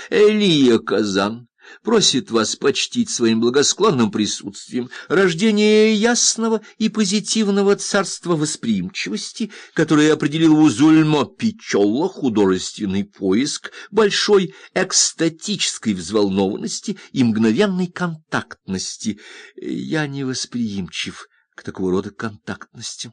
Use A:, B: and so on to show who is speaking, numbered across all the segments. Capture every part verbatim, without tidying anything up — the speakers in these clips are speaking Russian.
A: Элия Казан просит вас почтить своим благосклонным присутствием рождение ясного и позитивного царства восприимчивости, которое определил у Зульмо Пичолло художественный поиск большой экстатической взволнованности и мгновенной контактности. Я не восприимчив к такого рода контактности.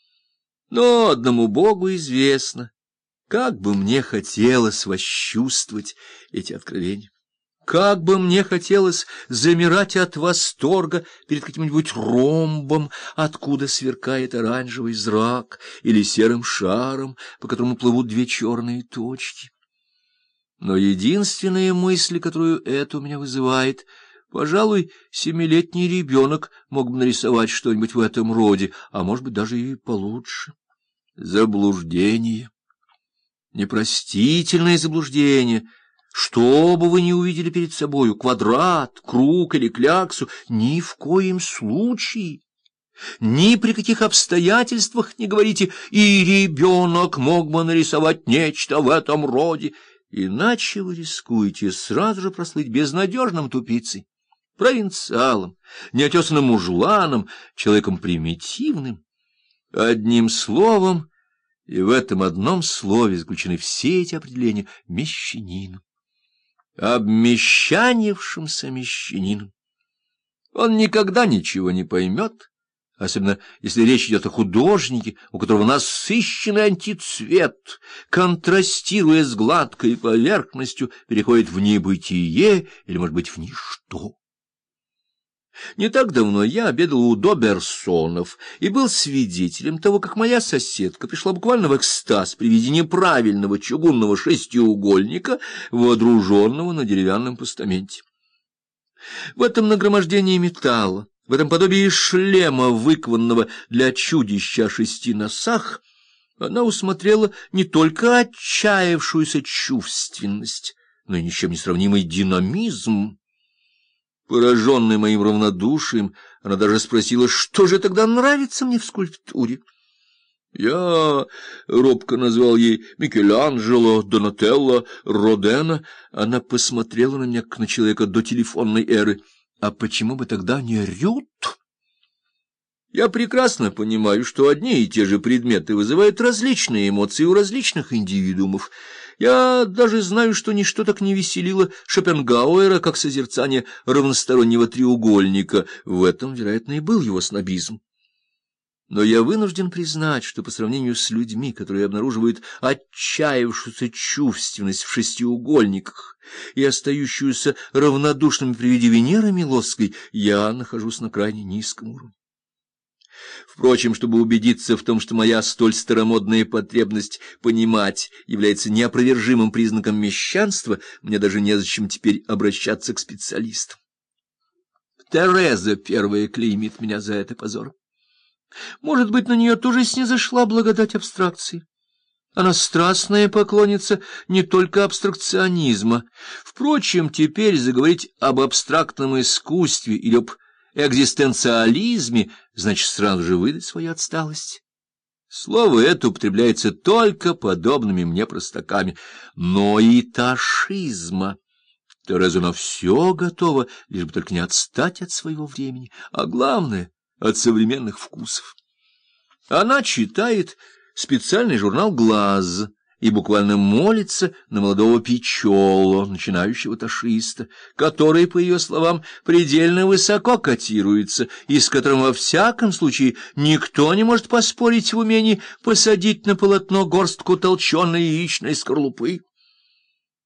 A: Но одному Богу известно, как бы мне хотелось восчувствовать эти откровения. Как бы мне хотелось замирать от восторга перед каким-нибудь ромбом, откуда сверкает оранжевый зрак, или серым шаром, по которому плывут две черные точки. Но единственная мысль, которую это у меня вызывает, пожалуй, семилетний ребенок мог бы нарисовать что-нибудь в этом роде, а может быть даже и получше. Заблуждение. Непростительное заблуждение. Что бы вы ни увидели перед собою, квадрат, круг или кляксу, ни в коем случае, ни при каких обстоятельствах не говорите «и ребенок мог бы нарисовать нечто в этом роде», иначе вы рискуете сразу же прослыть безнадежным тупицей, провинциалом, неотесанным мужланом, человеком примитивным. Одним словом, и в этом одном слове заключены все эти определения, мещанином. Обмещанившимся мещанином. Он никогда ничего не поймет, особенно если речь идет о художнике, у которого насыщенный антицвет, контрастируя с гладкой поверхностью, переходит в небытие или, может быть, в ничто. Не так давно я обедал у Доберсонов и был свидетелем того, как моя соседка пришла буквально в экстаз при виде неправильного чугунного шестиугольника, водруженного на деревянном постаменте. В этом нагромождении металла, в этом подобии шлема, выкованного для чудища о шести носах, она усмотрела не только отчаявшуюся чувственность, но и ни с чем не сравнимый динамизм. Пораженная моим равнодушием, она даже спросила, что же тогда нравится мне в скульптуре. Я робко назвал ей Микеланджело, Донателло, Родена. Она посмотрела на меня, как на человека до телефонной эры. А почему бы тогда не Рют? Я прекрасно понимаю, что одни и те же предметы вызывают различные эмоции у различных индивидуумов. Я даже знаю, что ничто так не веселило Шопенгауэра, как созерцание равностороннего треугольника. В этом, вероятно, и был его снобизм. Но я вынужден признать, что по сравнению с людьми, которые обнаруживают отчаявшуюся чувственность в шестиугольниках и остающуюся равнодушными при виде Венеры Милосской, я нахожусь на крайне низком уровне. Впрочем, чтобы убедиться в том, что моя столь старомодная потребность понимать является неопровержимым признаком мещанства, мне даже незачем теперь обращаться к специалистам. Тереза первая клеймит меня за это позор. Может быть, на нее тоже снизошла благодать абстракции. Она страстная поклонница не только абстракционизма. Впрочем, теперь заговорить об абстрактном искусстве или об экзистенциализме значит сразу же выдать свою отсталость. Слово это употребляется только подобными мне простаками, но и ташизма. Тереза на все готова, лишь бы только не отстать от своего времени, а главное — от современных вкусов. Она читает специальный журнал «Глаз» и буквально молится на молодого Пичолло, начинающего ташиста, который, по ее словам, предельно высоко котируется, и с которым во всяком случае никто не может поспорить в умении посадить на полотно горстку толченой яичной скорлупы.